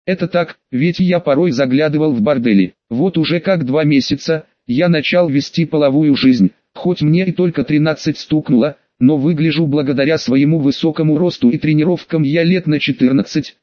Это так, ведь я порой заглядывал в бордели. Вот уже как 2 месяца, я начал вести половую жизнь, хоть мне и только 13 стукнуло, но выгляжу благодаря своему высокому росту и тренировкам я лет на 14-15,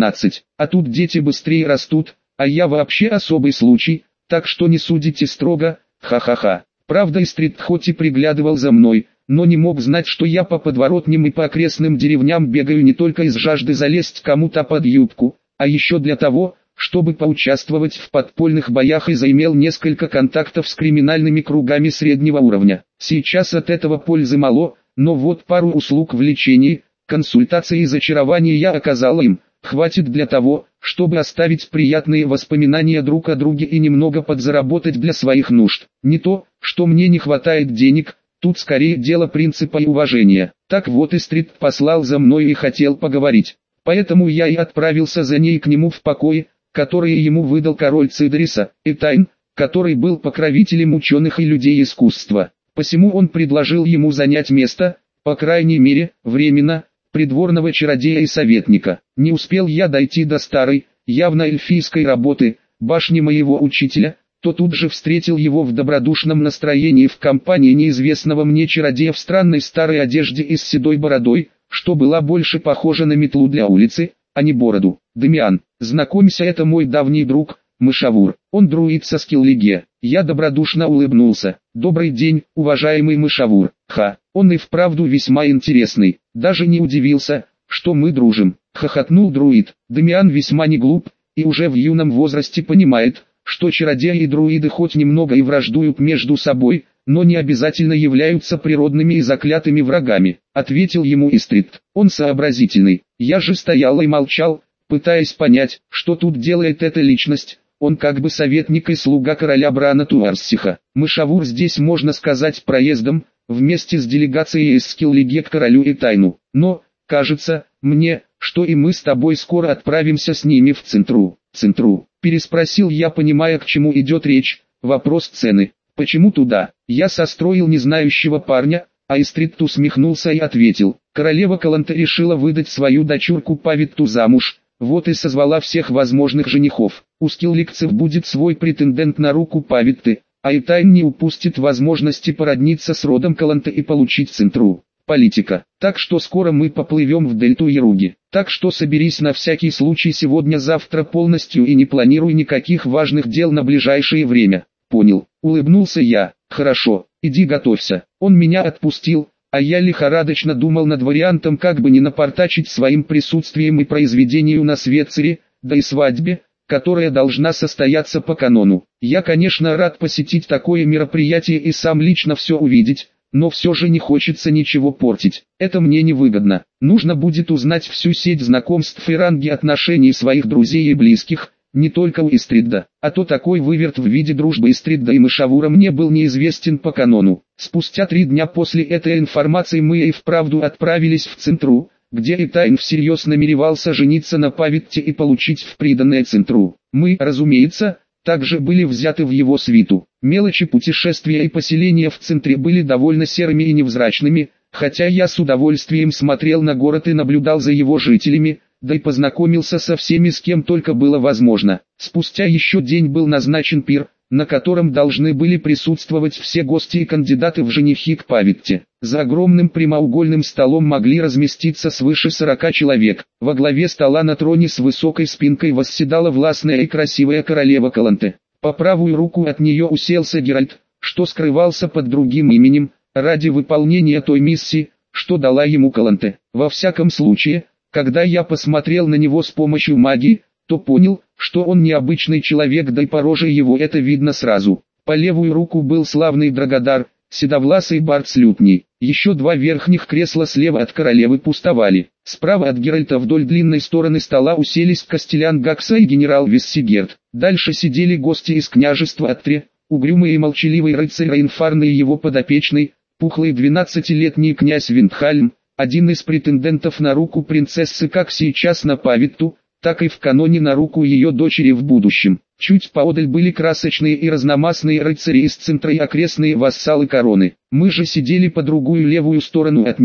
а тут дети быстрее растут, а я вообще особый случай, так что не судите строго, ха-ха-ха. Правда, Истрид хоть и приглядывал за мной, но не мог знать, что я по подворотням и по окрестным деревням бегаю не только из жажды залезть кому-то под юбку, а еще для того, чтобы поучаствовать в подпольных боях и заимел несколько контактов с криминальными кругами среднего уровня. Сейчас от этого пользы мало, но вот пару услуг в лечении, консультации и зачарования я оказал им, хватит для того, чтобы оставить приятные воспоминания друг о друге и немного подзаработать для своих нужд. Не то, что мне не хватает денег, тут скорее дело принципа и уважения. Так вот Истрид послал за мной и хотел поговорить. Поэтому я и отправился за ней к нему в покое, которые ему выдал король Цидриса, Этайн, который был покровителем ученых и людей искусства. Посему он предложил ему занять место, по крайней мере, временно, придворного чародея и советника. Не успел я дойти до старой, явно эльфийской работы, башни моего учителя, то тут же встретил его в добродушном настроении в компании неизвестного мне чародея в странной старой одежде и с седой бородой, что была больше похожа на метлу для улицы, а не бороду. Дамиан, знакомься, это мой давний друг, Мышавур. Он друид со Скиллиге. Я добродушно улыбнулся. Добрый день, уважаемый Мышавур. Ха, он и вправду весьма интересный. Даже не удивился, что мы дружим. Хохотнул друид. Дамиан весьма не глуп, и уже в юном возрасте понимает, что чародеи и друиды хоть немного и враждуют между собой, но не обязательно являются природными и заклятыми врагами, ответил ему Истрид. Он сообразительный. Я же стоял и молчал, пытаясь понять, что тут делает эта личность. Он как бы советник и слуга короля Брана Туарсиха. Мышавур здесь, можно сказать, проездом, вместе с делегацией из Скиллиге к королю Этайну. Но, кажется, мне, что и мы с тобой скоро отправимся с ними в Центру. Центру? Переспросил я, понимая, к чему идет речь. Вопрос цены. Почему туда? Я состроил незнающего парня, а Истрид усмехнулся и ответил. Королева Каланта решила выдать свою дочурку Павитту замуж, вот и созвала всех возможных женихов. У скиллигцев будет свой претендент на руку Павитты, а Этайн не упустит возможности породниться с родом Каланта и получить Центру. Политика. Так что скоро мы поплывем в дельту Яруги. Так что соберись на всякий случай сегодня-завтра полностью и не планируй никаких важных дел на ближайшее время. Понял, улыбнулся я. Хорошо, иди готовься. Он меня отпустил, а я лихорадочно думал над вариантом, как бы не напортачить своим присутствием и произведению на Светцере, да и свадьбе, которая должна состояться по канону. Я, конечно, рад посетить такое мероприятие и сам лично все увидеть, но все же не хочется ничего портить. Это мне невыгодно. Нужно будет узнать всю сеть знакомств и ранги отношений своих друзей и близких, не только у Истрида, а то такой выверт в виде дружбы Истрида и Мышавура мне был неизвестен по канону. Спустя 3 дня после этой информации мы и вправду отправились в Центру, где Этайн всерьез намеревался жениться на Павитте и получить в приданое Центру. Мы, разумеется, также были взяты в его свиту. Мелочи путешествия и поселения в Центре были довольно серыми и невзрачными, хотя я с удовольствием смотрел на город и наблюдал за его жителями, да и познакомился со всеми, с кем только было возможно. Спустя еще день был назначен пир, на котором должны были присутствовать все гости и кандидаты в женихи к Павитте. За огромным прямоугольным столом могли разместиться свыше 40 человек. Во главе стола на троне с высокой спинкой восседала властная и красивая королева Каланте. По правую руку от нее уселся Геральт, что скрывался под другим именем, ради выполнения той миссии, что дала ему Каланте. Во всяком случае, когда я посмотрел на него с помощью магии, то понял, что он необычный человек, да и по роже его это видно сразу. По левую руку был славный Драгодар, седовласый бард с лютней. Еще 2 верхних кресла слева от королевы пустовали. Справа от Геральта вдоль длинной стороны стола уселись Кастелян Гакса и генерал Виссигерт. Дальше сидели гости из княжества Аттре, угрюмый и молчаливый рыцарь Рейнфарн и его подопечный, пухлый 12-летний князь Виндхальм, один из претендентов на руку принцессы как сейчас на Павитту, так и в каноне на руку ее дочери в будущем. Чуть поодаль были красочные и разномастные рыцари из Центра и окрестные вассалы короны. Мы же сидели по другую левую сторону от них,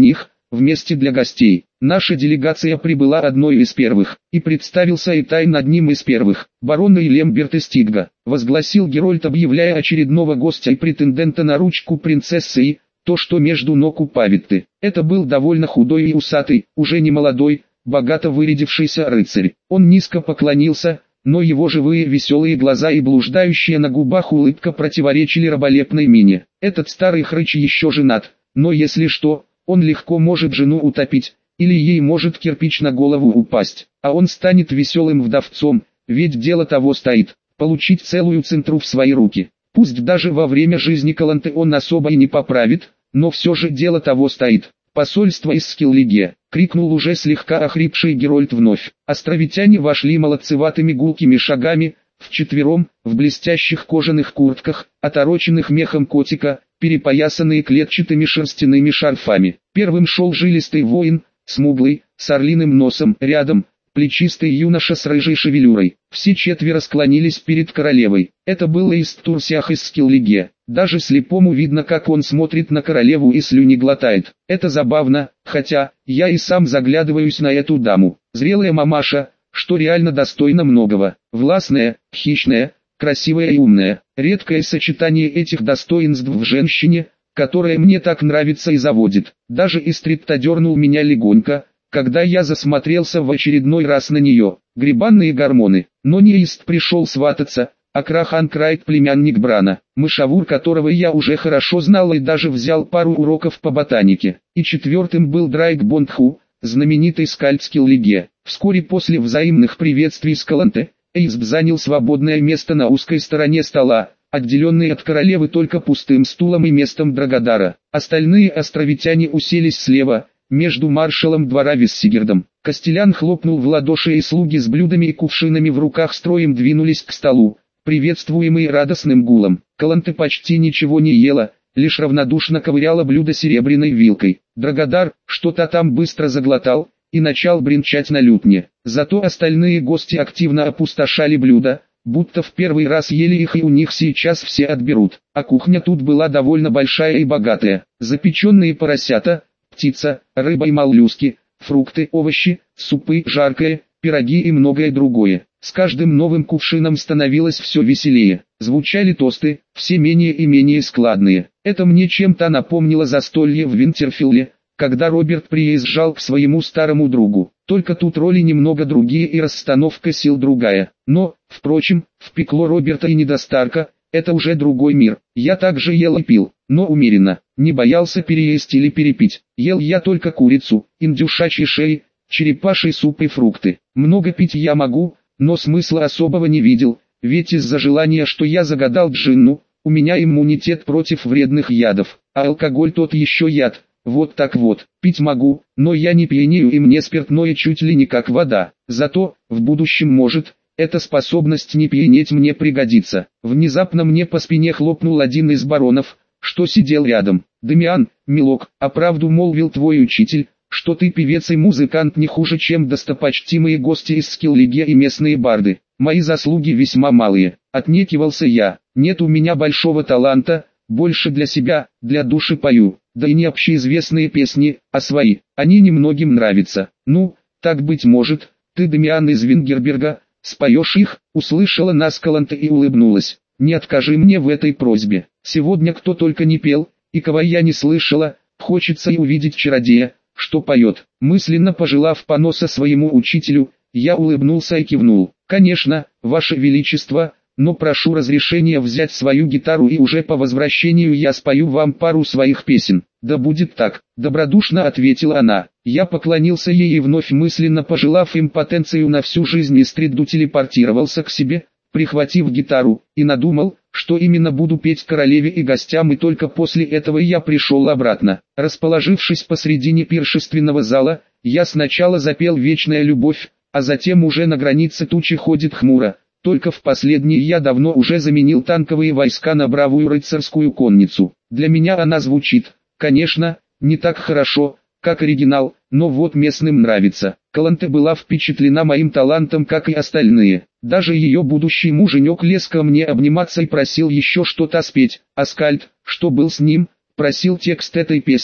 вместе для гостей. Наша делегация прибыла одной из первых, и представился Этайн одним из первых. Барон Эйлемберт из Тигга, возгласил Герольд, объявляя очередного гостя и претендента на ручку принцессы и то, что между ног у Павитты. Это был довольно худой и усатый, уже не молодой, богато вырядившийся рыцарь. Он низко поклонился, но его живые веселые глаза и блуждающая на губах улыбка противоречили раболепной мине. Этот старый хрыч еще женат, но если что, он легко может жену утопить, или ей может кирпич на голову упасть, а он станет веселым вдовцом, ведь дело того стоит, получить целую центру в свои руки. Пусть даже во время жизни Каланте он особо и не поправит, но все же дело того стоит. «Посольство из Скиллиге!» — крикнул уже слегка охрипший Герольд вновь. Островитяне вошли молодцеватыми гулкими шагами, вчетвером, в блестящих кожаных куртках, отороченных мехом котика, перепоясанные клетчатыми шерстяными шарфами. Первым шел жилистый воин, смуглый, с орлиным носом, рядом плечистый юноша с рыжей шевелюрой. Все четверо склонились перед королевой. Это был Эйст Турсиах из Скиллиге. Даже слепому видно, как он смотрит на королеву и слюни глотает. Это забавно, хотя, я и сам заглядываюсь на эту даму. Зрелая мамаша, что реально достойна многого. Властная, хищная, красивая и умная. Редкое сочетание этих достоинств в женщине, которая мне так нравится и заводит. Даже Истрид одернул меня легонько, когда я засмотрелся в очередной раз на нее. Грибанные гормоны. Но не Ист пришел свататься, а Крахан Крайт, племянник Брана, мышавур которого я уже хорошо знал и даже взял пару уроков по ботанике. И четвертым был Драйк Бондху, знаменитый скальд Скиллиге. Вскоре после взаимных приветствий с Каланте, Эйсб занял свободное место на узкой стороне стола, отделенный от королевы только пустым стулом и местом Драгодара. Остальные островитяне уселись слева, между маршалом двора Виссигердом. Костелян хлопнул в ладоши, и слуги с блюдами и кувшинами в руках строем двинулись к столу, приветствуемые радостным гулом. Каланте почти ничего не ела, лишь равнодушно ковыряла блюдо серебряной вилкой. Драгодар что-то там быстро заглотал и начал бренчать на лютне. Зато остальные гости активно опустошали блюда, будто в первый раз ели их и у них сейчас все отберут. А кухня тут была довольно большая и богатая. Запеченные поросята, птица, рыба и моллюски, фрукты, овощи, супы, жаркое, пироги и многое другое. С каждым новым кувшином становилось все веселее. Звучали тосты, все менее и менее складные. Это мне чем-то напомнило застолье в Винтерфилле, когда Роберт приезжал к своему старому другу. Только тут роли немного другие и расстановка сил другая. Но, впрочем, в пекло Роберта и недостарка, это уже другой мир. Я также ел и пил, но умеренно, не боялся переесть или перепить. Ел я только курицу, индюшачьи шеи, черепаший суп и фрукты. Много пить я могу, но смысла особого не видел, ведь из-за желания, что я загадал джинну, у меня иммунитет против вредных ядов, а алкоголь тот еще яд. Вот так вот, пить могу, но я не пьянею и мне спиртное чуть ли не как вода. Зато, в будущем может, эта способность не пьянеть мне пригодится. Внезапно мне по спине хлопнул один из баронов, что сидел рядом. «Дамиан, милок, а правду молвил твой учитель, что ты певец и музыкант не хуже, чем достопочтимые гости из Скиллиге и местные барды. Мои заслуги весьма малые», — отнекивался я. «Нет у меня большого таланта, больше для себя, для души пою, да и не общеизвестные песни, а свои, они немногим нравятся. Ну, так быть может, ты, Дамиан из Вингерберга, споешь их?» Услышала нас Каланте и улыбнулась. «Не откажи мне в этой просьбе. Сегодня кто только не пел, и кого я не слышала, хочется и увидеть чародея, что поет». Мысленно пожелав поноса своему учителю, я улыбнулся и кивнул. «Конечно, Ваше Величество, но прошу разрешения взять свою гитару, и уже по возвращению я спою вам пару своих песен». «Да будет так», — добродушно ответила она. Я поклонился ей и вновь мысленно пожелав импотенцию на всю жизнь и стриду телепортировался к себе, прихватив гитару, и надумал, что именно буду петь королеве и гостям, и только после этого я пришел обратно. Расположившись посредине пиршественного зала, я сначала запел «Вечная любовь», а затем уже на границе тучи ходит хмуро. Только в последней я давно уже заменил танковые войска на бравую рыцарскую конницу. Для меня она звучит, конечно, не так хорошо, как оригинал, но вот местным нравится. Каланте была впечатлена моим талантом, как и остальные. Даже ее будущий муженек лез ко мне обниматься и просил еще что-то спеть, а Скальд, что был с ним, просил текст этой песни,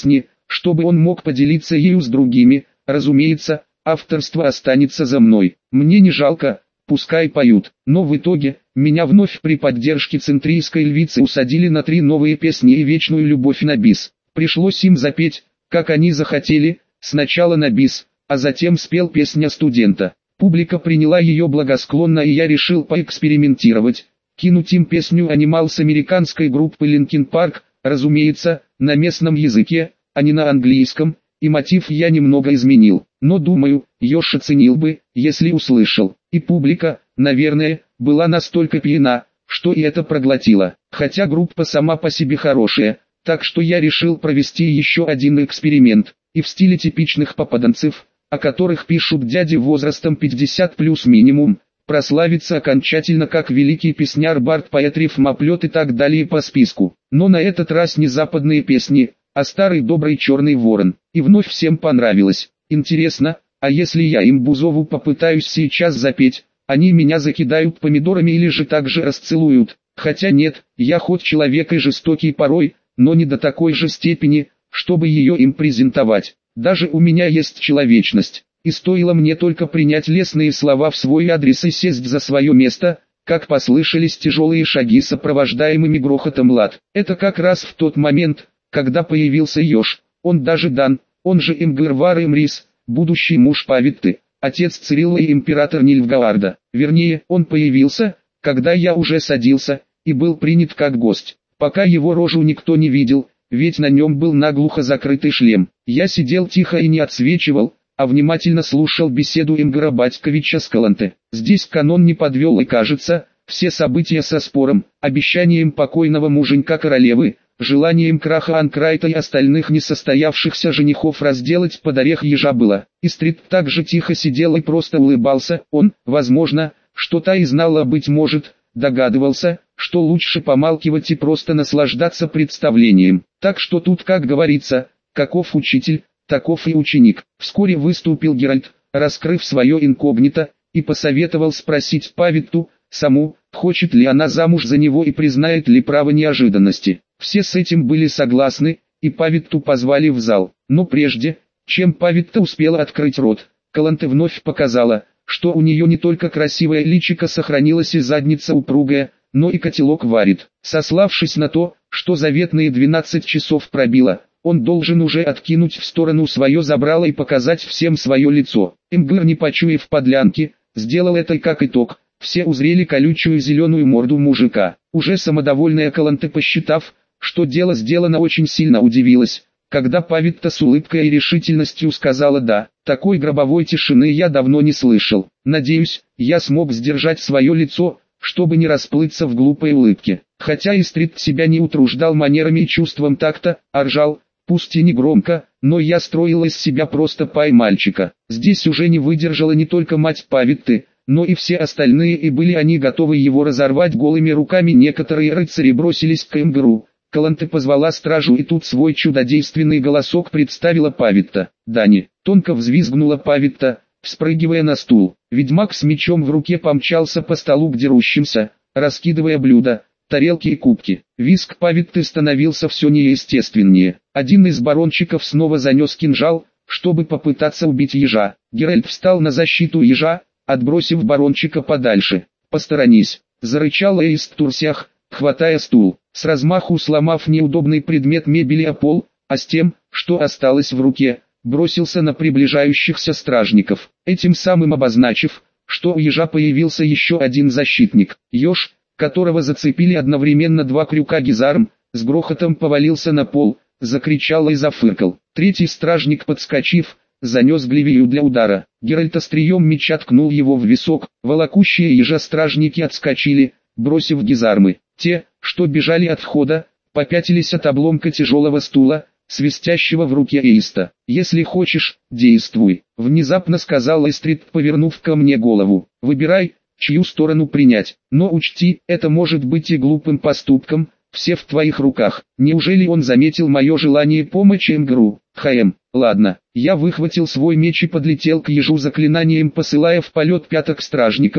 чтобы он мог поделиться ею с другими. Разумеется, авторство останется за мной. Мне не жалко, пускай поют. Но в итоге, меня вновь при поддержке центрийской львицы усадили на 3 новые песни и вечную любовь на бис. Пришлось им запеть, как они захотели, сначала на бис, а затем спел песня студента. Публика приняла ее благосклонно, и я решил поэкспериментировать, кинуть им песню «Animals» американской группы Linkin Park, разумеется, на местном языке, а не на английском, и мотив я немного изменил. Но думаю, Ёж оценил бы, если услышал. И публика, наверное, была настолько пьяна, что и это проглотила. Хотя группа сама по себе хорошая, так что я решил провести еще один эксперимент, и в стиле типичных попаданцев, о которых пишут дяди возрастом 50 плюс минимум, прославиться окончательно как великий песняр, бард, поэт, рифмоплет и так далее по списку. Но на этот раз не западные песни, а старый добрый Черный Ворон. И вновь всем понравилось. Интересно, а если я им Бузову попытаюсь сейчас запеть, они меня закидают помидорами или же также расцелуют? Хотя нет, я хоть человек и жестокий порой, но не до такой же степени, чтобы ее им презентовать. Даже у меня есть человечность, и стоило мне только принять лестные слова в свой адрес и сесть за свое место, как послышались тяжелые шаги, сопровождаемыми грохотом лад. Это как раз в тот момент, когда появился Ёж. Он даже Дан, он же Имгырвар Имрис, будущий муж Павитты, отец Цирилла и император Нильфгаарда. Вернее, он появился, когда я уже садился, и был принят как гость. Пока его рожу никто не видел, ведь на нем был наглухо закрытый шлем. Я сидел тихо и не отсвечивал, а внимательно слушал беседу Имгара Батьковича с Каланте. Здесь канон не подвел, и кажется, все события со спором, обещанием покойного муженька королевы, желанием краха Анкрайта и остальных несостоявшихся женихов разделать под орех Ежа было. Истрид также тихо сидел и просто улыбался. Он, возможно, что-то и знал, а быть может, догадывался, что лучше помалкивать и просто наслаждаться представлением. Так что тут, как говорится, каков учитель, таков и ученик. Вскоре выступил Геральт, раскрыв свое инкогнито, и посоветовал спросить Павитту саму, хочет ли она замуж за него и признает ли право неожиданности. Все с этим были согласны, и Павитту позвали в зал. Но прежде, чем Павитта успела открыть рот, Каланте вновь показала, что у нее не только красивое личико сохранилось и задница упругая, но и котелок варит. Сославшись на то, что заветные 12 часов пробило, он должен уже откинуть в сторону свое забрало и показать всем свое лицо. Имгыр, не почуяв подлянки, сделал это, и как итог, все узрели колючую зеленую морду мужика. Уже самодовольная Каланте, посчитав, что дело сделано, очень сильно удивилась, когда Павитта с улыбкой и решительностью сказала «да». Такой гробовой тишины я давно не слышал. Надеюсь, я смог сдержать свое лицо, чтобы не расплыться в глупой улыбке. Хотя Истрид себя не утруждал манерами и чувством такта, а ржал, пусть и не громко, но я строил из себя просто пай-мальчика. Здесь уже не выдержала не только мать Павитты, но и все остальные, и были они готовы его разорвать голыми руками. Некоторые рыцари бросились к Имгыру. Каланте позвала стражу, и тут свой чудодейственный голосок представила Павитта. «Дани!» — тонко взвизгнула Павитта, вспрыгивая на стул. Ведьмак с мечом в руке помчался по столу к дерущимся, раскидывая блюда, тарелки и кубки. Визг Павитты становился все неестественнее. Один из барончиков снова занес кинжал, чтобы попытаться убить Ежа. Геральт встал на защиту Ежа, отбросив барончика подальше. «Посторонись!» — зарычал Эйст Турсях, хватая стул, с размаху сломав неудобный предмет мебели о пол, а с тем, что осталось в руке, бросился на приближающихся стражников, этим самым обозначив, что у Ежа появился еще один защитник. Еж, которого зацепили одновременно 2 крюка гизарм, с грохотом повалился на пол, закричал и зафыркал. Третий стражник, подскочив, занес глевию для удара. Геральт острием меча ткнул его в висок. Волокущие Ежа стражники отскочили, бросив гизармы. Те, что бежали от входа, попятились от обломка тяжелого стула, свистящего в руке Эйста. «Если хочешь, действуй», — внезапно сказал Эстрид, повернув ко мне голову. «Выбирай, чью сторону принять. Но учти, это может быть и глупым поступком, все в твоих руках». Неужели он заметил мое желание помочь Имгру? Ладно. Я выхватил свой меч и подлетел к Ежу заклинанием, посылая в полет пяток стражников,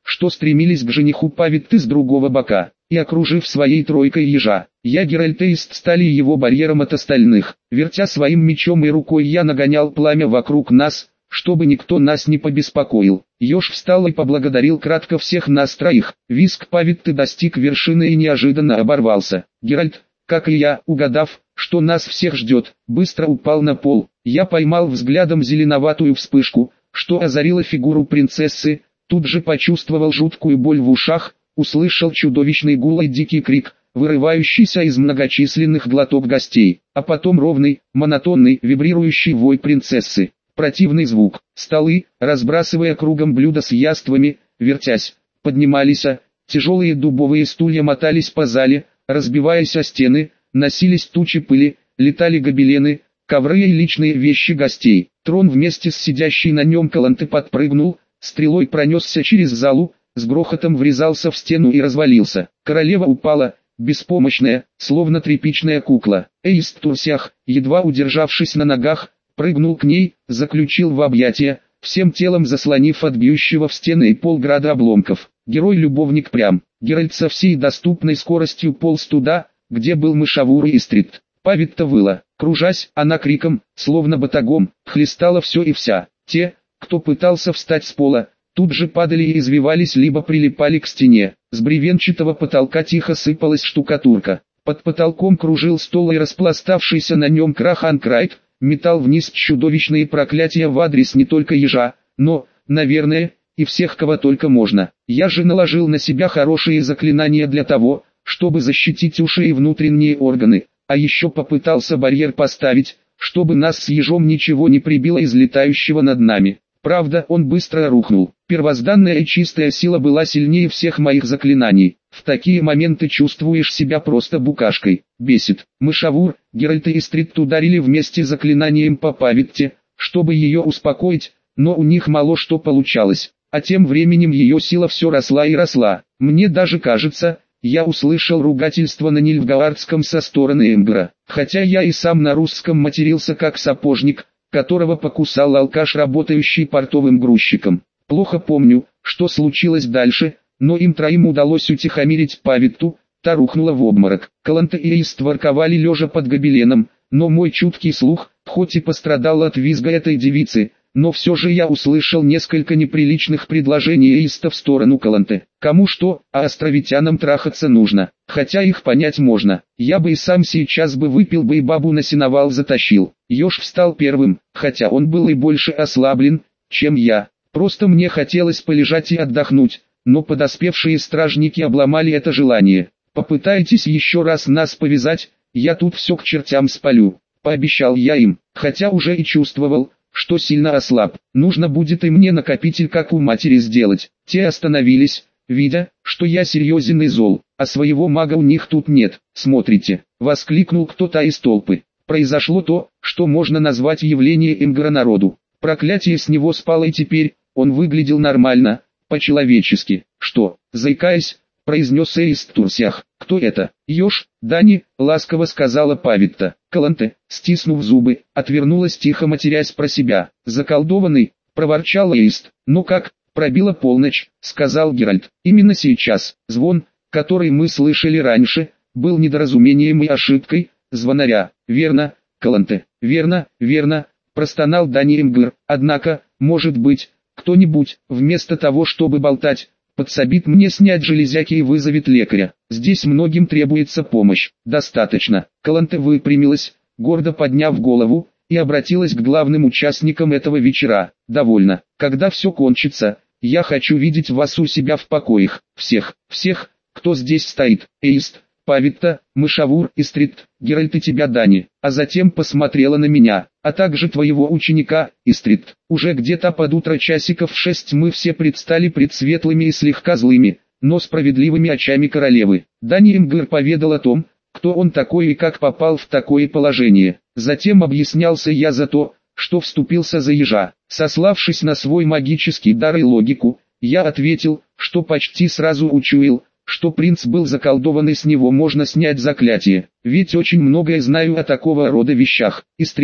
что стремились к жениху Павитты с другого бока, и окружив своей тройкой ежа, я Геральт и Ист стали его барьером от остальных. Вертя своим мечом и рукой я нагонял пламя вокруг нас, чтобы никто нас не побеспокоил. Еж встал и поблагодарил кратко всех нас троих. Визг Павитты достиг вершины и неожиданно оборвался. Геральт, как и я, угадав, что нас всех ждет, быстро упал на пол. Я поймал взглядом зеленоватую вспышку, что озарила фигуру принцессы, тут же почувствовал жуткую боль в ушах, услышал чудовищный гул и дикий крик, вырывающийся из многочисленных глоток гостей, а потом ровный, монотонный, вибрирующий вой принцессы. Противный звук. Столы, разбрасывая кругом блюда с яствами, вертясь, поднимались, а тяжелые дубовые стулья мотались по зале, разбиваясь о стены, носились тучи пыли, летали гобелены, ковры и личные вещи гостей. Трон вместе с сидящей на нем Каланте подпрыгнул, стрелой пронесся через залу, с грохотом врезался в стену и развалился. Королева упала, беспомощная, словно тряпичная кукла. Эйст Турсях, едва удержавшись на ногах, прыгнул к ней, заключил в объятия, всем телом заслонив от бьющего в стены и пол града обломков. Герой-любовник прям. Геральт со всей доступной скоростью полз туда, где был Мышавур и Истрит. Павитта выла, кружась, она криком, словно батагом, хлестала все и вся. Те, кто пытался встать с пола, тут же падали и извивались либо прилипали к стене. С бревенчатого потолка тихо сыпалась штукатурка. Под потолком кружил стол и распластавшийся на нем Крахан Крайт метал вниз чудовищные проклятия в адрес не только ежа, но, наверное, и всех, кого только можно. Я же наложил на себя хорошие заклинания для того, чтобы защитить уши и внутренние органы, а еще попытался барьер поставить, чтобы нас с ежом ничего не прибило из летающего над нами. Правда, он быстро рухнул. Первозданная и чистая сила была сильнее всех моих заклинаний. В такие моменты чувствуешь себя просто букашкой. Бесит. Мышавур, Геральт и Истрит ударили вместе заклинанием по Павитте, чтобы ее успокоить, но у них мало что получалось. А тем временем ее сила все росла и росла. Мне даже кажется, я услышал ругательство на нильфгаардском со стороны Эмгара. Хотя я и сам на русском матерился как сапожник, которого покусал алкаш, работающий портовым грузчиком. Плохо помню, что случилось дальше, но им троим удалось утихомирить Павитту, та рухнула в обморок. Каланте и Эйст ворковали лежа под гобеленом, но мой чуткий слух, хоть и пострадал от визга этой девицы, но все же я услышал несколько неприличных предложений Эйста в сторону Каланте. Кому что, а островитянам трахаться нужно, хотя их понять можно. Я бы и сам сейчас бы выпил бы и бабу на сеновал затащил. Еж встал первым, хотя он был и больше ослаблен, чем я. Просто мне хотелось полежать и отдохнуть, но подоспевшие стражники обломали это желание. Попытайтесь еще раз нас повязать, я тут все к чертям спалю, пообещал я им, хотя уже и чувствовал, что сильно ослаб. Нужно будет и мне накопитель как у матери сделать. Те остановились, видя, что я серьезен и зол, а своего мага у них тут нет. Смотрите, воскликнул кто-то из толпы. Произошло то, что можно назвать явление Эмгара народу. Проклятие с него спало и теперь он выглядел нормально, по-человечески. Что, заикаясь, произнес Эйст Турсях. Кто это? Еж, Дани, ласково сказала Павитта. Каланте, стиснув зубы, отвернулась тихо, матерясь про себя. Заколдованный, проворчал Эйст. Ну как, пробила полночь, сказал Геральт. Именно сейчас. Звон, который мы слышали раньше, был недоразумением и ошибкой звонаря. Верно, Каланте, верно, верно, простонал Дани Эмгар. Однако, может быть, кто-нибудь, вместо того чтобы болтать, подсобит мне снять железяки и вызовет лекаря. Здесь многим требуется помощь. Достаточно. Каланте выпрямилась, гордо подняв голову, и обратилась к главным участникам этого вечера. Довольно. Когда все кончится, я хочу видеть вас у себя в покоях. Всех, кто здесь стоит. Эйст, Павитта, Мышавур, Истрит, Геральт и тебя, Дани. А затем посмотрела на меня, а также твоего ученика, Истрит. Уже где-то под утро часиков в 6 мы все предстали пред светлыми и слегка злыми, но справедливыми очами королевы. Дани Эмгар поведал о том, кто он такой и как попал в такое положение. Затем объяснялся я за то, что вступился за ежа. Сославшись на свой магический дар и логику, я ответил, что почти сразу учуял, что принц был заколдован и с него можно снять заклятие. Ведь очень многое знаю о такого рода вещах. Истрит,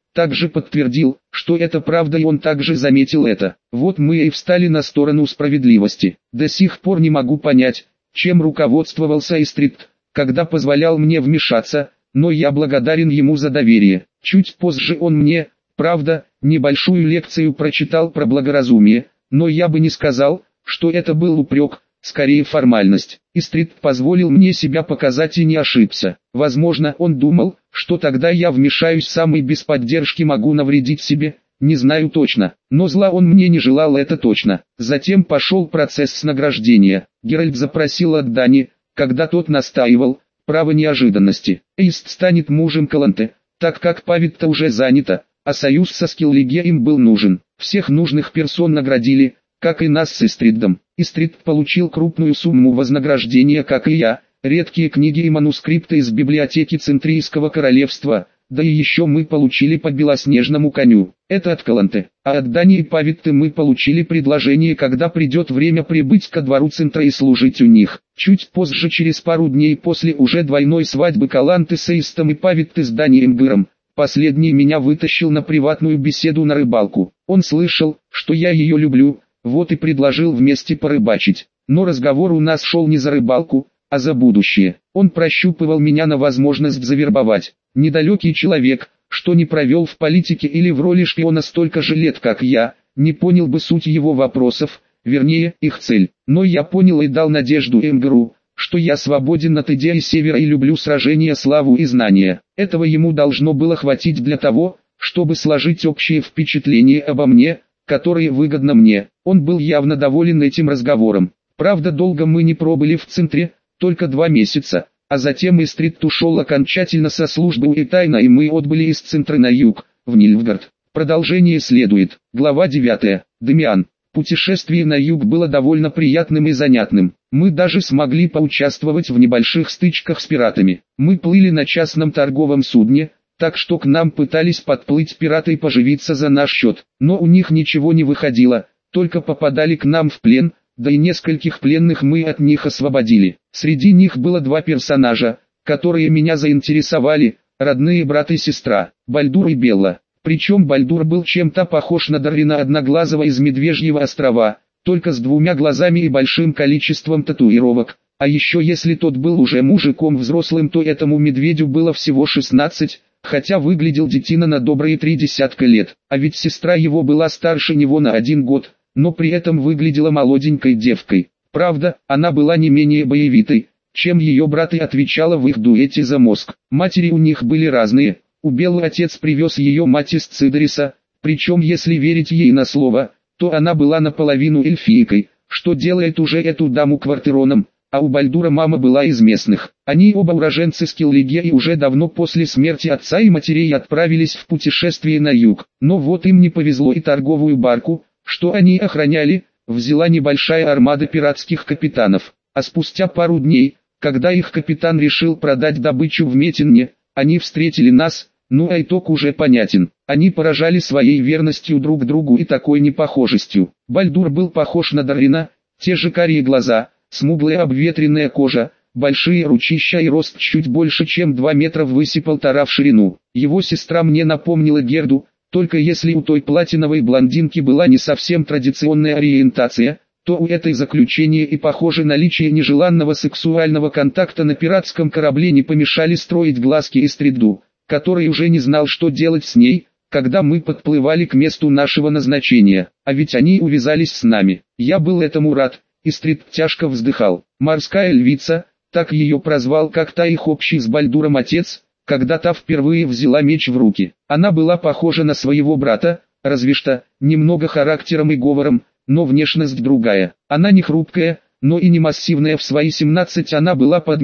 также подтвердил, что это правда, и он также заметил это. Вот мы и встали на сторону справедливости. До сих пор не могу понять, чем руководствовался Истрид, когда позволял мне вмешаться, но я благодарен ему за доверие. Чуть позже он мне, правда, небольшую лекцию прочитал про благоразумие, но я бы не сказал, что это был упрек, скорее формальность. Истрид позволил мне себя показать и не ошибся. Возможно, он думал, что тогда я вмешаюсь сам и без поддержки могу навредить себе, не знаю точно, но зла он мне не желал, это точно. Затем пошел процесс награждения. Геральт запросил от Дани, когда тот настаивал, право неожиданности. Эйст станет мужем Каланте, так как Павитта уже занята, а союз со Скиллиге им был нужен. Всех нужных персон наградили, как и нас с Истридом. Истрид получил крупную сумму вознаграждения, как и я, редкие книги и манускрипты из библиотеки Центрийского королевства, да и еще мы получили по белоснежному коню. Это от Каланте. А от Дани и Павитты мы получили предложение, когда придет время прибыть ко двору Центра и служить у них. Чуть позже, через пару дней после уже двойной свадьбы Каланты с Эйстом и Павитты с Данием Гыром, последний меня вытащил на приватную беседу на рыбалку. Он слышал, что я ее люблю, вот и предложил вместе порыбачить. Но разговор у нас шел не за рыбалку, а за будущее. Он прощупывал меня на возможность завербовать. Недалекий человек, что не провел в политике или в роли шпиона столько же лет, как я, не понял бы суть его вопросов, вернее, их цель. Но я понял и дал надежду Эмгеру, что я свободен от идеи Севера и люблю сражения, славу и знания. Этого ему должно было хватить для того, чтобы сложить общее впечатление обо мне, которое выгодно мне. Он был явно доволен этим разговором. Правда, долго мы не пробыли в Центре, только 2 месяца, а затем Истрид ушел окончательно со службы у Этайна, и мы отбыли из Центра на юг, в Нильфгард. Продолжение следует. Глава 9. Демиан. Путешествие на юг было довольно приятным и занятным. Мы даже смогли поучаствовать в небольших стычках с пиратами. Мы плыли на частном торговом судне, так что к нам пытались подплыть пираты и поживиться за наш счет. Но у них ничего не выходило, только попадали к нам в плен, да и нескольких пленных мы от них освободили. Среди них было 2 персонажа, которые меня заинтересовали, родные брат и сестра, Бальдур и Белла. Причем Бальдур был чем-то похож на Дарвина Одноглазого из Медвежьего острова, только с 2 глазами и большим количеством татуировок. А еще если тот был уже мужиком взрослым, то этому медведю было всего 16, хотя выглядел детина на добрые 30 лет. А ведь сестра его была старше него на 1 год, но при этом выглядела молоденькой девкой. Правда, она была не менее боевитой, чем ее брат, и отвечала в их дуэте за мозг. Матери у них были разные. У Беллы отец привез ее мать из Цидориса, причем если верить ей на слово, то она была наполовину эльфийкой, что делает уже эту даму квартироном, а у Бальдура мама была из местных. Они оба уроженцы Скиллиге и уже давно после смерти отца и матерей отправились в путешествие на юг. Но вот им не повезло, и торговую барку, что они охраняли, взяла небольшая армада пиратских капитанов. А спустя пару дней, когда их капитан решил продать добычу в Метинне, они встретили нас. Ну а итог уже понятен. Они поражали своей верностью друг другу и такой непохожестью. Бальдур был похож на Дарвина, те же карие глаза, смуглая обветренная кожа, большие ручища и рост чуть больше, чем 2 метра ввысь и 1,5 в ширину. Его сестра мне напомнила Герду, только если у той платиновой блондинки была не совсем традиционная ориентация, то у этой заключение и похоже наличие нежеланного сексуального контакта на пиратском корабле не помешали строить глазки Истриду, который уже не знал, что делать с ней, когда мы подплывали к месту нашего назначения. А ведь они увязались с нами. Я был этому рад. Истрид тяжко вздыхал. Морская львица, так ее прозвал как-то их общий с Бальдуром отец, когда та впервые взяла меч в руки. Она была похожа на своего брата, разве что немного характером и говором, но внешность другая. Она не хрупкая, но и не массивная. В свои 17 она была под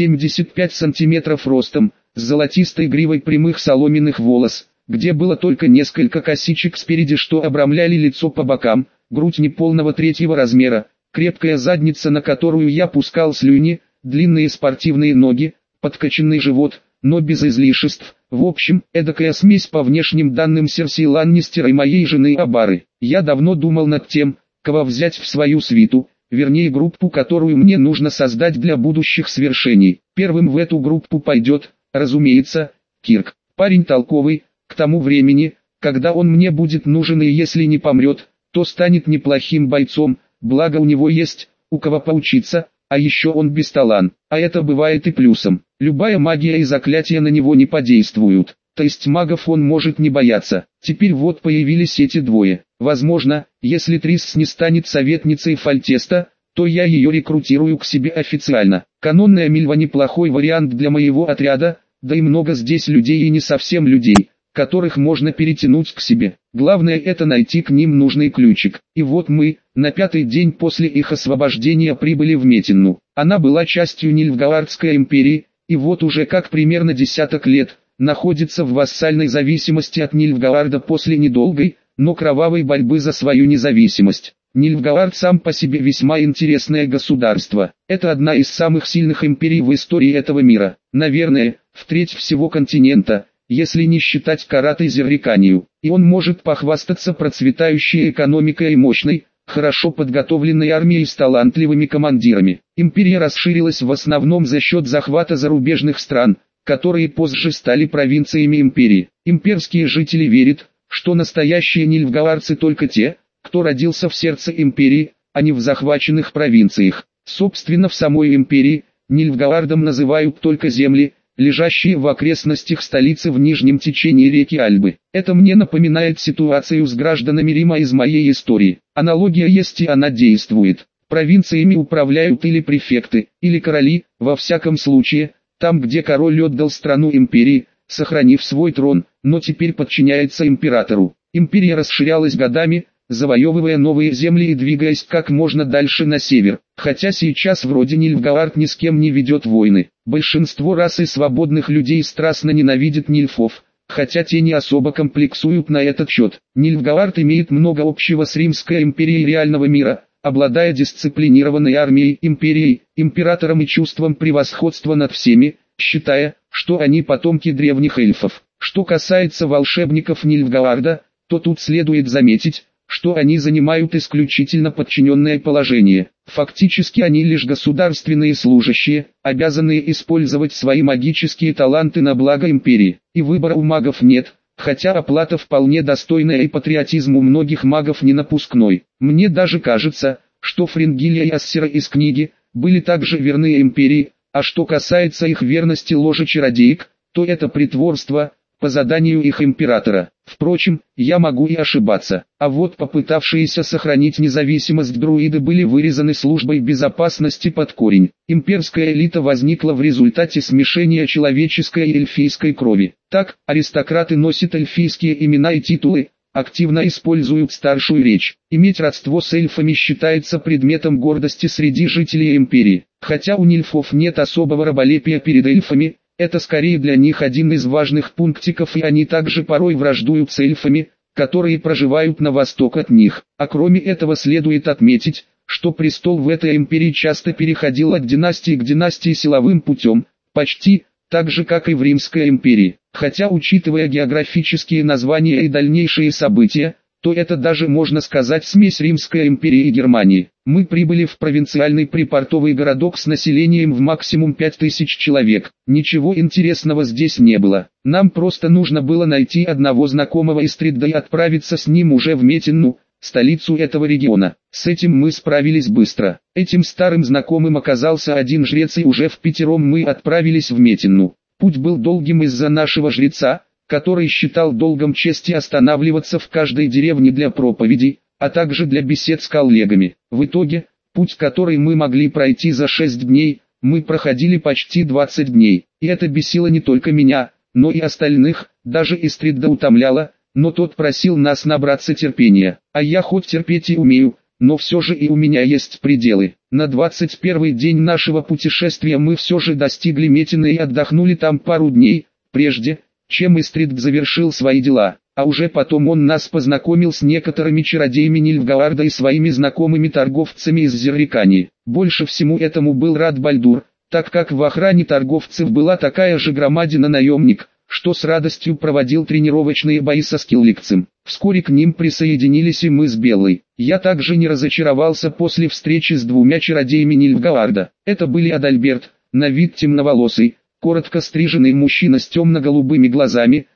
1,75 м ростом, с золотистой гривой прямых соломенных волос, где было только несколько косичек спереди, что обрамляли лицо по бокам, грудь неполного 3-го размера, крепкая задница, на которую я пускал слюни, длинные спортивные ноги, подкачанный живот, но без излишеств. В общем, эдакая смесь по внешним данным Серси Ланнистера и моей жены Абары. Я давно думал над тем, кого взять в свою свиту, вернее группу, которую мне нужно создать для будущих свершений. Первым в эту группу пойдет, разумеется, Кирк. Парень толковый, К тому времени, когда он мне будет нужен и если не помрет, то станет неплохим бойцом, благо у него есть, у кого поучиться, а еще он бесталан, а это бывает и плюсом. Любая магия и заклятия на него не подействуют, то есть магов он может не бояться. Теперь вот появились эти двое. Возможно, если Трисс не станет советницей Фальтеста, то я ее рекрутирую к себе официально. Канонная Мильва неплохой вариант для моего отряда, да и много здесь людей и не совсем людей, которых можно перетянуть к себе. Главное это найти к ним нужный ключик. И вот мы, на 5-й день после их освобождения прибыли в Метинну. Она была частью Нильфгаардской империи, и вот уже как примерно десяток лет, находится в вассальной зависимости от Нильфгаарда после недолгой, но кровавой борьбы за свою независимость. Нильфгаард сам по себе весьма интересное государство. Это одна из самых сильных империй в истории этого мира. Наверное, в треть всего континента, если не считать Карат и Зерриканию. И он может похвастаться процветающей экономикой и мощной, хорошо подготовленной армией с талантливыми командирами. Империя расширилась в основном за счет захвата зарубежных стран, которые позже стали провинциями империи. Имперские жители верят, что настоящие нильфгаардцы только те, кто родился в сердце империи, а не в захваченных провинциях. Собственно, в самой империи Нильфгаардом называют только земли, лежащие в окрестностях столицы в нижнем течении реки Альбы. Это мне напоминает ситуацию с гражданами Рима из моей истории. Аналогия есть и она действует. Провинциями управляют или префекты, или короли, во всяком случае, там где король отдал страну империи, сохранив свой трон, но теперь подчиняется императору. Империя расширялась годами, завоевывая новые земли и двигаясь как можно дальше на север, хотя сейчас вроде Нильфгаард ни с кем не ведет войны. Большинство расы свободных людей страстно ненавидят нильфов, хотя те не особо комплексуют на этот счет. Нильфгаард имеет много общего с Римской империей реального мира, обладая дисциплинированной армией, империей, императором и чувством превосходства над всеми, считая, что они потомки древних эльфов. Что касается волшебников Нильфгаарда, то тут следует заметить, что они занимают исключительно подчиненное положение. Фактически они лишь государственные служащие, обязанные использовать свои магические таланты на благо империи. И выбора у магов нет, хотя оплата вполне достойная и патриотизм у многих магов не напускной. Мне даже кажется, что Фрингилья и Ассера из книги были также верны империи, а что касается их верности ложе чародеек, то это притворство, по заданию их императора. Впрочем, я могу и ошибаться. А вот попытавшиеся сохранить независимость друиды были вырезаны службой безопасности под корень. Имперская элита возникла в результате смешения человеческой и эльфийской крови. Так, аристократы носят эльфийские имена и титулы, активно используют старшую речь. Иметь родство с эльфами считается предметом гордости среди жителей империи. Хотя у нильфов нет особого раболепия перед эльфами, это скорее для них один из важных пунктиков, и они также порой враждуют с эльфами, которые проживают на восток от них. А кроме этого следует отметить, что престол в этой империи часто переходил от династии к династии силовым путем, почти так же как и в Римской империи. Хотя учитывая географические названия и дальнейшие события, то это даже можно сказать смесь Римской империи и Германии. Мы прибыли в провинциальный припортовый городок с населением в максимум 5000 человек. Ничего интересного здесь не было. Нам просто нужно было найти одного знакомого из Тридда и отправиться с ним уже в Метинну, столицу этого региона. С этим мы справились быстро. Этим старым знакомым оказался один жрец, и уже впятером мы отправились в Метинну. Путь был долгим из-за нашего жреца, который считал долгом чести останавливаться в каждой деревне для проповедей, а также для бесед с коллегами. В итоге, путь, который мы могли пройти за 6 дней, мы проходили почти 20 дней. И это бесило не только меня, но и остальных, даже Истридда утомляло, но тот просил нас набраться терпения. А я хоть терпеть и умею, но все же и у меня есть пределы. На 21-й день нашего путешествия мы все же достигли Метины и отдохнули там пару дней, прежде чем Истридд завершил свои дела, а уже потом он нас познакомил с некоторыми чародеями Нильфгаарда и своими знакомыми торговцами из Зеррикании. Больше всему этому был рад Бальдур, так как в охране торговцев была такая же громадина наемник, что с радостью проводил тренировочные бои со скилликцем. Вскоре к ним присоединились и мы с Беллой. Я также не разочаровался после встречи с двумя чародеями Нильфгаарда. Это были Адальберт, на вид темноволосый, коротко стриженный мужчина с темно-голубыми глазами,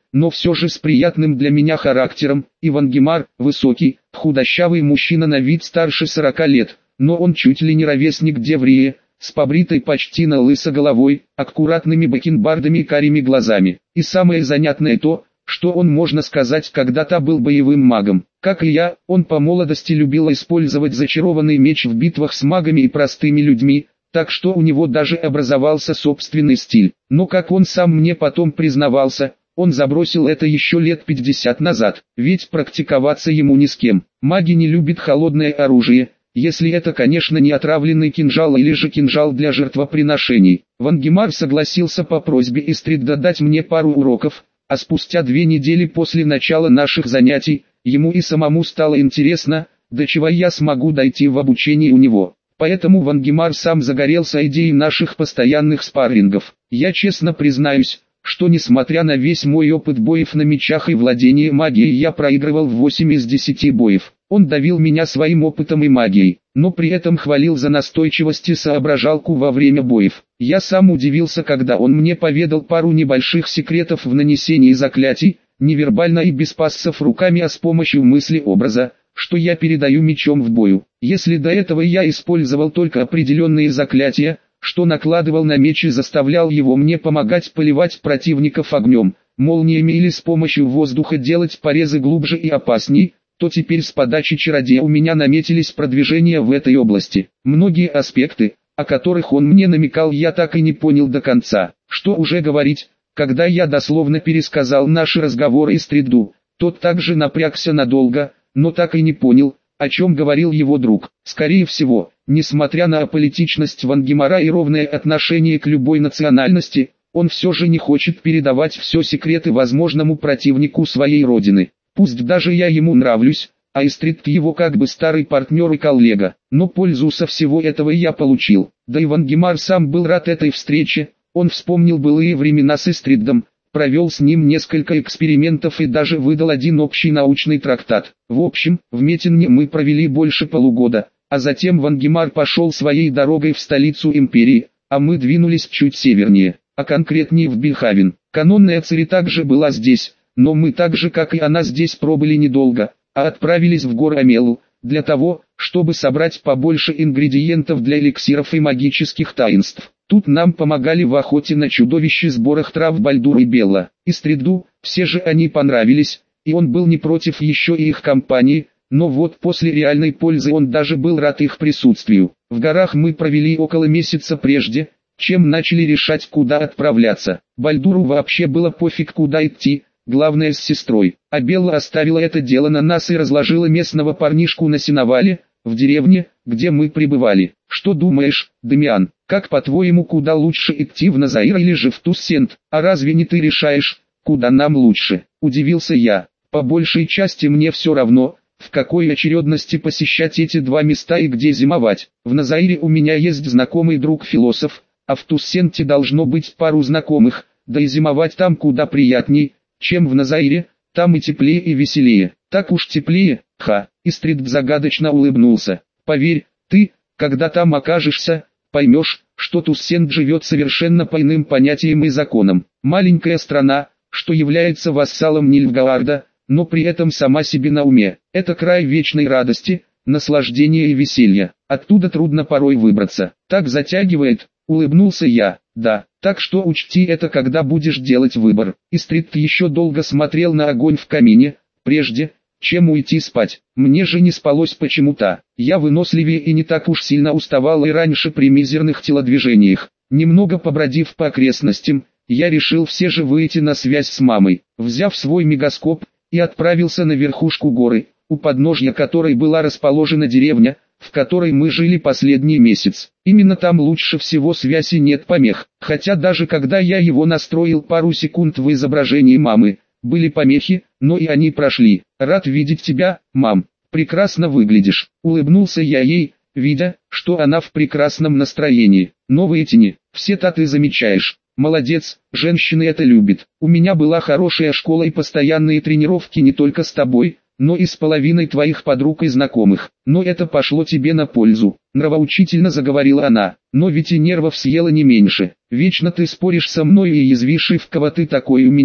но все же с приятным для меня характером. И Вангемар, высокий, худощавый мужчина на вид старше 40 лет, но он чуть ли не ровесник Деврии, с побритой почти на лысо головой, аккуратными бакенбардами и карими глазами. И самое занятное то, что он, можно сказать, когда-то был боевым магом. Как и я, он по молодости любил использовать зачарованный меч в битвах с магами и простыми людьми, так что у него даже образовался собственный стиль. Но как он сам мне потом признавался, он забросил это еще лет 50 назад, ведь практиковаться ему ни с кем. Маги не любят холодное оружие, если это, конечно, не отравленный кинжал или же кинжал для жертвоприношений. Вангемар согласился по просьбе Истрида дать мне пару уроков, а спустя 2 недели после начала наших занятий, ему и самому стало интересно, до чего я смогу дойти в обучении у него. Поэтому Вангемар сам загорелся идеей наших постоянных спаррингов. Я честно признаюсь, что несмотря на весь мой опыт боев на мечах и владение магией, я проигрывал в 8 из 10 боев. Он давил меня своим опытом и магией, но при этом хвалил за настойчивость и соображалку во время боев. Я сам удивился, когда он мне поведал пару небольших секретов в нанесении заклятий, невербально и без пассов руками, а с помощью мысли-образа, что я передаю мечом в бою. Если до этого я использовал только определенные заклятия, что накладывал на меч и заставлял его мне помогать поливать противников огнем, молниями или с помощью воздуха делать порезы глубже и опасней, то теперь с подачи чародея у меня наметились продвижения в этой области. Многие аспекты, о которых он мне намекал, я так и не понял до конца. Что уже говорить, когда я дословно пересказал наши разговоры Истриду, тот также напрягся надолго, но так и не понял, о чем говорил его друг. Скорее всего, несмотря на аполитичность Вангемара и ровное отношение к любой национальности, он все же не хочет передавать все секреты возможному противнику своей родины. Пусть даже я ему нравлюсь, а Истрид его как бы старый партнер и коллега, но пользу со всего этого я получил. Да и Вангемар сам был рад этой встрече, он вспомнил былые времена с Истридом, провел с ним несколько экспериментов и даже выдал один общий научный трактат. В общем, в Метинне мы провели больше полугода, а затем Вангемар пошел своей дорогой в столицу империи, а мы двинулись чуть севернее, а конкретнее в Бельхавен. Канонная Цири также была здесь, но мы так же как и она здесь пробыли недолго, а отправились в горы Амелу, для того, чтобы собрать побольше ингредиентов для эликсиров и магических таинств. Тут нам помогали в охоте на чудовищ и сборах трав Бальдур и Белла. Истриду, все же они понравились, и он был не против еще и их компании, но вот после реальной пользы он даже был рад их присутствию. В горах мы провели около месяца прежде, чем начали решать, куда отправляться. Бальдуру вообще было пофиг, куда идти, главное с сестрой, а Белла оставила это дело на нас и разложила местного парнишку на сеновале, в деревне, где мы пребывали. Что думаешь, Дамиан, как по-твоему, куда лучше идти, в Назаир или же в Туссент? А разве не ты решаешь, куда нам лучше? Удивился я. По большей части мне все равно, в какой очередности посещать эти два места и где зимовать. В Назаире у меня есть знакомый друг-философ, а в Туссенте должно быть пару знакомых, да и зимовать там куда приятней, чем в Назаире, там и теплее и веселее. Так уж теплее, ха. Истрид загадочно улыбнулся. Поверь, ты, когда там окажешься, поймешь, что Туссент живет совершенно по иным понятиям и законам. Маленькая страна, что является вассалом Нильфгаарда, но при этом сама себе на уме. Это край вечной радости, наслаждения и веселья. Оттуда трудно порой выбраться. Так затягивает, улыбнулся я. Да, так что учти это, когда будешь делать выбор. Истрид еще долго смотрел на огонь в камине, прежде чем уйти спать. Мне же не спалось почему-то. Я выносливее и не так уж сильно уставал и раньше при мизерных телодвижениях. Немного побродив по окрестностям, я решил все же выйти на связь с мамой. Взяв свой мегаскоп, и отправился на верхушку горы, у подножья которой была расположена деревня, в которой мы жили последний месяц. Именно там лучше всего связь и нет помех. Хотя даже когда я его настроил пару секунд в изображении мамы, были помехи, но и они прошли. Рад видеть тебя, мам. Прекрасно выглядишь. Улыбнулся я ей, видя, что она в прекрасном настроении. Но воистине, все-то ты замечаешь. Молодец, женщины это любят. У меня была хорошая школа и постоянные тренировки не только с тобой, но и с половиной твоих подруг и знакомых. Но это пошло тебе на пользу. Нравоучительно заговорила она. Но ведь и нервов съела не меньше. Вечно ты споришь со мной и язвишь, и в кого ты такой у меня,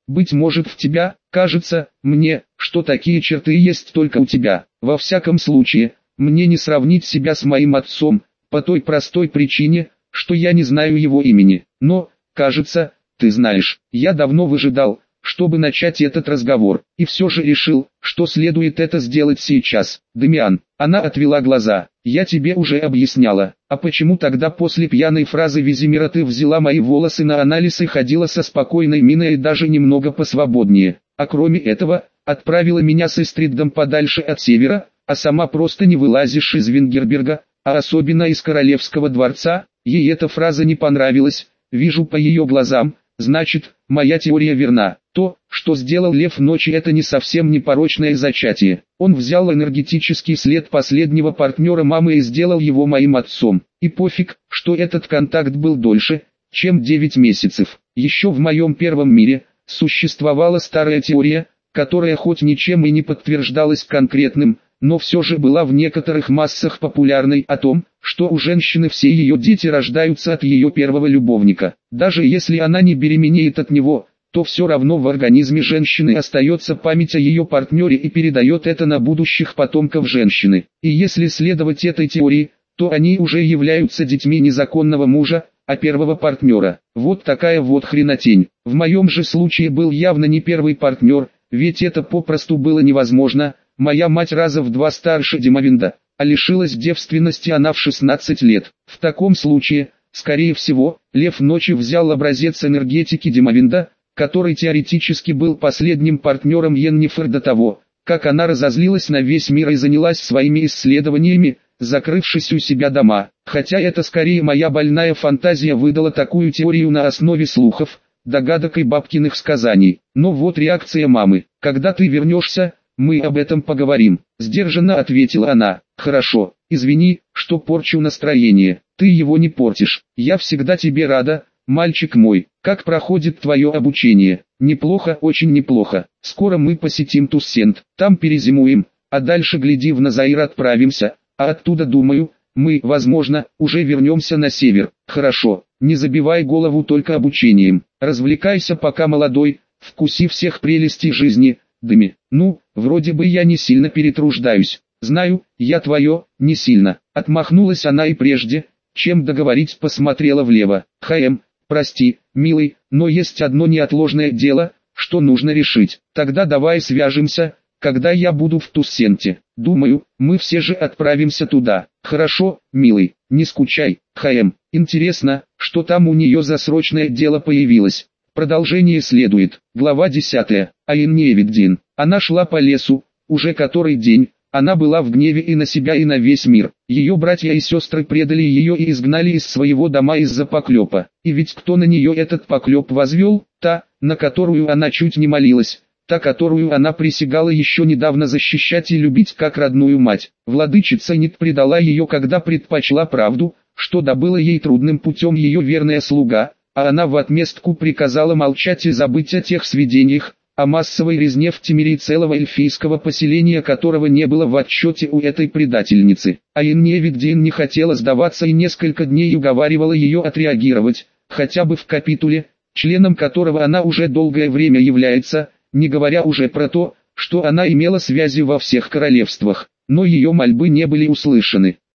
быть может в тебя, кажется мне, что такие черты есть только у тебя. Во всяком случае, мне не сравнить себя с моим отцом, по той простой причине, что я не знаю его имени. Но, кажется, ты знаешь, я давно выжидал, чтобы начать этот разговор, и все же решил, что следует это сделать сейчас. Дамиан, она отвела глаза, я тебе уже объясняла, а почему тогда после пьяной фразы Визимира ты взяла мои волосы на анализ и ходила со спокойной миной и даже немного посвободнее, а кроме этого, отправила меня с Истридом подальше от севера, а сама просто не вылазишь из Вингерберга, а особенно из Королевского дворца? Ей эта фраза не понравилась, вижу по ее глазам. Значит, моя теория верна. То, что сделал Лев ночью, это не совсем непорочное зачатие. Он взял энергетический след последнего партнера мамы и сделал его моим отцом. И пофиг, что этот контакт был дольше, чем 9 месяцев. Еще в моем первом мире существовала старая теория, которая хоть ничем и не подтверждалась конкретным, но все же была в некоторых массах популярной, о том, что у женщины все ее дети рождаются от ее первого любовника. Даже если она не беременеет от него, то все равно в организме женщины остается память о ее партнере и передает это на будущих потомков женщины. И если следовать этой теории, то они уже являются детьми незаконного мужа, а первого партнера. Вот такая вот хренотень. В моем же случае был явно не первый партнер, ведь это попросту было невозможно. Моя мать раза в 2 старше Димовинда, а лишилась девственности она в 16 лет. В таком случае, скорее всего, Лев ночью взял образец энергетики Димовинда, который теоретически был последним партнером Йеннифер до того, как она разозлилась на весь мир и занялась своими исследованиями, закрывшись у себя дома. Хотя это скорее моя больная фантазия выдала такую теорию на основе слухов, догадок и бабкиных сказаний. Но вот реакция мамы. «Когда ты вернешься, мы об этом поговорим», — сдержанно ответила она. «Хорошо, извини, что порчу настроение, ты его не портишь, я всегда тебе рада, мальчик мой. Как проходит твое обучение?» «Неплохо, очень неплохо. Скоро мы посетим Туссент, там перезимуем, а дальше гляди в Назаир отправимся, а оттуда, думаю, мы, возможно, уже вернемся на север». «Хорошо, не забивай голову только обучением, развлекайся пока молодой, вкуси всех прелестей жизни, Дами. Ну, вроде бы я не сильно перетруждаюсь. Знаю, я твое, не сильно». Отмахнулась она и прежде, чем договорить, посмотрела влево. Прости, милый, но есть одно неотложное дело, что нужно решить. Тогда давай свяжемся, когда я буду в Туссенте. Думаю, мы все же отправимся туда». «Хорошо, милый, не скучай». Интересно, что там у нее за срочное дело появилось. Продолжение следует. Глава 10. Айнневиддин. Она шла по лесу, уже который день, она была в гневе и на себя, и на весь мир. Ее братья и сестры предали ее и изгнали из своего дома из-за поклепа. И ведь кто на нее этот поклеп возвел? Та, на которую она чуть не молилась, та, которую она присягала еще недавно защищать и любить как родную мать. Владычица Нит предала ее, когда предпочла правду, что добыла ей трудным путем ее верная слуга, а она в отместку приказала молчать и забыть о тех сведениях, о массовой резне в Темире целого эльфийского поселения, которого не было в отчете у этой предательницы. Айнневиддин не хотела сдаваться и несколько дней уговаривала ее отреагировать, хотя бы в капитуле, членом которого она уже долгое время является, не говоря уже про то, что она имела связи во всех королевствах. Но ее мольбы не были услышаны.